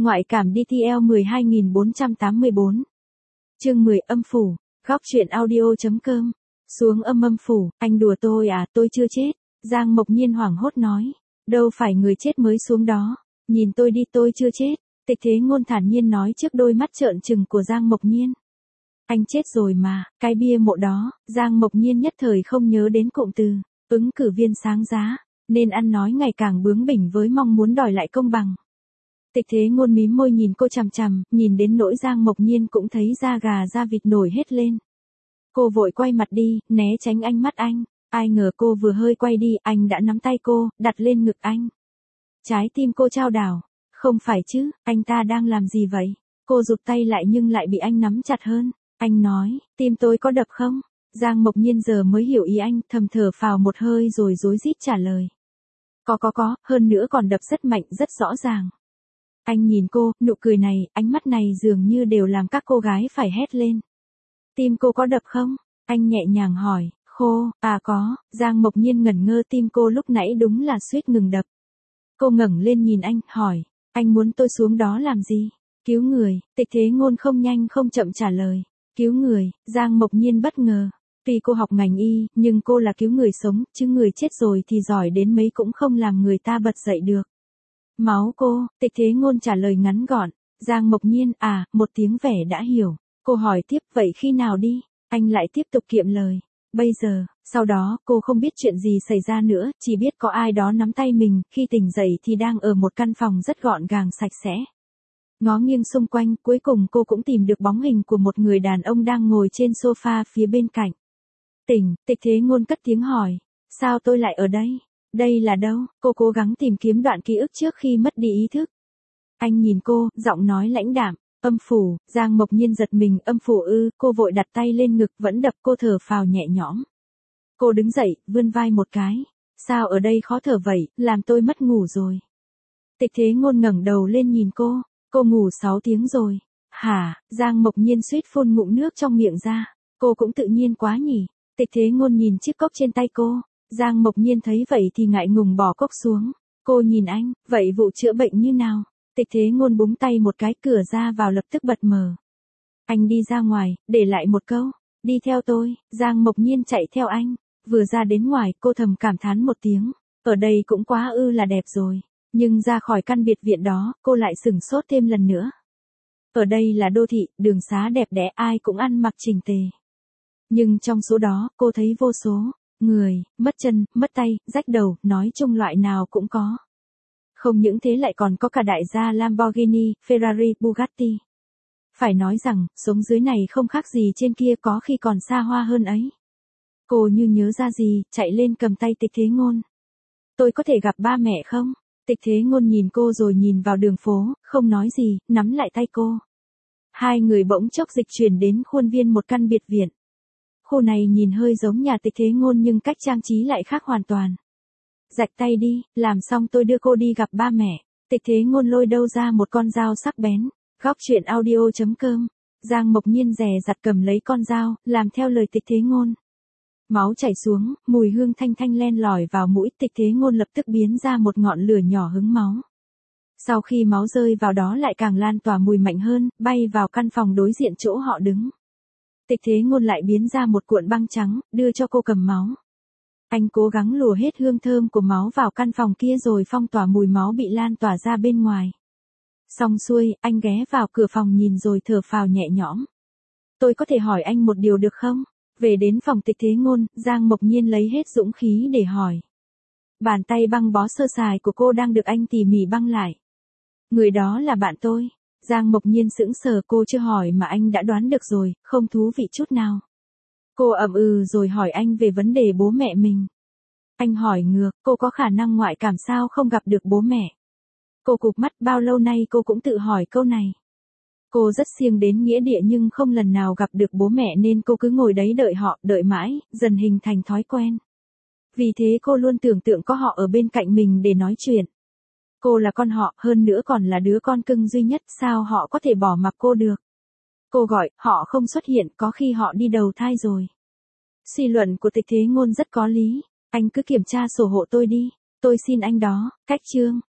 Ngoại cảm DTL 12484. Chương 10 âm phủ. Góc truyện audio.com. Xuống âm phủ, anh đùa tôi à, tôi chưa chết. Giang Mộc Nhiên hoảng hốt nói. Đâu phải người chết mới xuống đó. Nhìn tôi đi, tôi chưa chết. Tịch Thế Ngôn thản nhiên nói trước đôi mắt trợn trừng của Giang Mộc Nhiên. Anh chết rồi mà, cái bia mộ đó. Giang Mộc Nhiên nhất thời không nhớ đến cụm từ ứng cử viên sáng giá, nên ăn nói ngày càng bướng bỉnh với mong muốn đòi lại công bằng. Tịch Thế Ngôn mím môi nhìn cô chằm chằm, nhìn đến nỗi Giang Mộc Nhiên cũng thấy da gà da vịt nổi hết lên. Cô vội quay mặt đi, né tránh ánh mắt anh. Ai ngờ cô vừa hơi quay đi, anh đã nắm tay cô, đặt lên ngực anh. Trái tim cô chao đảo. Không phải chứ, anh ta đang làm gì vậy? Cô rụt tay lại nhưng lại bị anh nắm chặt hơn. Anh nói, tim tôi có đập không? Giang Mộc Nhiên giờ mới hiểu ý anh, thầm thở phào một hơi rồi rối rít trả lời. Có, hơn nữa còn đập rất mạnh, rất rõ ràng. Anh nhìn cô, nụ cười này, ánh mắt này dường như đều làm các cô gái phải hét lên. Tim cô có đập không? Anh nhẹ nhàng hỏi. Có. Giang Mộc Nhiên ngẩn ngơ, tim cô lúc nãy đúng là suýt ngừng đập. Cô ngẩng lên nhìn anh, hỏi. Anh muốn tôi xuống đó làm gì? Cứu người. Tịch Thế Ngôn không nhanh không chậm trả lời. Cứu người. Giang Mộc Nhiên bất ngờ. Tuy cô học ngành y, nhưng cô là cứu người sống, chứ người chết rồi thì giỏi đến mấy cũng không làm người ta bật dậy được. Máu cô. Tịch Thế Ngôn trả lời ngắn gọn. Giang Mộc Nhiên, một tiếng vẻ đã hiểu. Cô hỏi tiếp, vậy khi nào đi? Anh lại tiếp tục kiệm lời. Bây giờ. Sau đó, cô không biết chuyện gì xảy ra nữa, chỉ biết có ai đó nắm tay mình, khi tỉnh dậy thì đang ở một căn phòng rất gọn gàng sạch sẽ. Ngó nghiêng xung quanh, cuối cùng cô cũng tìm được bóng hình của một người đàn ông đang ngồi trên sofa phía bên cạnh. Tỉnh. Tịch Thế Ngôn cất tiếng hỏi. Sao tôi lại ở đây? Đây là đâu? Cô cố gắng tìm kiếm đoạn ký ức trước khi mất đi ý thức. Anh nhìn cô, giọng nói lãnh đạm. Âm phủ. Giang Mộc Nhiên giật mình. Âm phủ ư? Cô vội đặt tay lên ngực, vẫn đập. Cô thở phào nhẹ nhõm. Cô đứng dậy, vươn vai một cái. Sao ở đây khó thở vậy, làm tôi mất ngủ rồi. Tịch Thế Ngôn ngẩng đầu lên nhìn cô. Cô ngủ 6 tiếng rồi. Hả? Giang Mộc Nhiên suýt phun ngụm nước trong miệng ra. Cô cũng tự nhiên quá nhỉ. Tịch Thế Ngôn nhìn chiếc cốc trên tay cô. Giang Mộc Nhiên thấy vậy thì ngại ngùng bỏ cốc xuống. Cô nhìn anh, vậy vụ chữa bệnh như nào? Tịch Thế Ngôn búng tay một cái, cửa ra vào lập tức bật mở. Anh đi ra ngoài, để lại một câu. Đi theo tôi. Giang Mộc Nhiên chạy theo anh. Vừa ra đến ngoài, cô thầm cảm thán một tiếng. Ở đây cũng quá là đẹp rồi. Nhưng ra khỏi căn biệt viện đó, cô lại sửng sốt thêm lần nữa. Ở đây là đô thị, đường xá đẹp đẽ, ai cũng ăn mặc chỉnh tề. Nhưng trong số đó, cô thấy vô số người, mất chân, mất tay, rách đầu, nói chung loại nào cũng có. Không những thế lại còn có cả đại gia Lamborghini, Ferrari, Bugatti. Phải nói rằng, sống dưới này không khác gì trên kia, có khi còn xa hoa hơn ấy. Cô như nhớ ra gì, chạy lên cầm tay Tịch Thế Ngôn. Tôi có thể gặp ba mẹ không? Tịch Thế Ngôn nhìn cô rồi nhìn vào đường phố, không nói gì, nắm lại tay cô. Hai người bỗng chốc dịch chuyển đến khuôn viên một căn biệt viện. Khu này nhìn hơi giống nhà Tịch Thế Ngôn nhưng cách trang trí lại khác hoàn toàn. Rạch tay đi, làm xong tôi đưa cô đi gặp ba mẹ. Tịch Thế Ngôn lôi đâu ra một con dao sắc bén. Góc truyện audio.com. Giang Mộc Nhiên dè dặt cầm lấy con dao, làm theo lời Tịch Thế Ngôn. Máu chảy xuống, mùi hương thanh thanh len lỏi vào mũi. Tịch Thế Ngôn lập tức biến ra một ngọn lửa nhỏ hứng máu. Sau khi máu rơi vào đó lại càng lan tỏa mùi mạnh hơn, bay vào căn phòng đối diện chỗ họ đứng. Tịch Thế Ngôn lại biến ra một cuộn băng trắng, đưa cho cô cầm máu. Anh cố gắng lùa hết hương thơm của máu vào căn phòng kia rồi phong tỏa mùi máu bị lan tỏa ra bên ngoài. Xong xuôi, anh ghé vào cửa phòng nhìn rồi thở phào nhẹ nhõm. Tôi có thể hỏi anh một điều được không? Về đến phòng Tịch Thế Ngôn, Giang Mộc Nhiên lấy hết dũng khí để hỏi. Bàn tay băng bó sơ sài của cô đang được anh tỉ mỉ băng lại. Người đó là bạn tôi. Giang Mộc Nhiên sững sờ, cô chưa hỏi mà anh đã đoán được rồi, không thú vị chút nào. Cô ậm rồi hỏi anh về vấn đề bố mẹ mình. Anh hỏi ngược, cô có khả năng ngoại cảm sao không gặp được bố mẹ? Cô cụp mắt, bao lâu nay cô cũng tự hỏi câu này. Cô rất siêng đến nghĩa địa nhưng không lần nào gặp được bố mẹ nên cô cứ ngồi đấy đợi họ, đợi mãi, dần hình thành thói quen. Vì thế cô luôn tưởng tượng có họ ở bên cạnh mình để nói chuyện. Cô là con họ, hơn nữa còn là đứa con cưng duy nhất, sao họ có thể bỏ mặc cô được? Cô gọi, họ không xuất hiện, có khi họ đi đầu thai rồi. Suy luận của Tịch Thế Ngôn rất có lý. Anh cứ kiểm tra sổ hộ tôi đi. Tôi xin anh đó. Cách chương.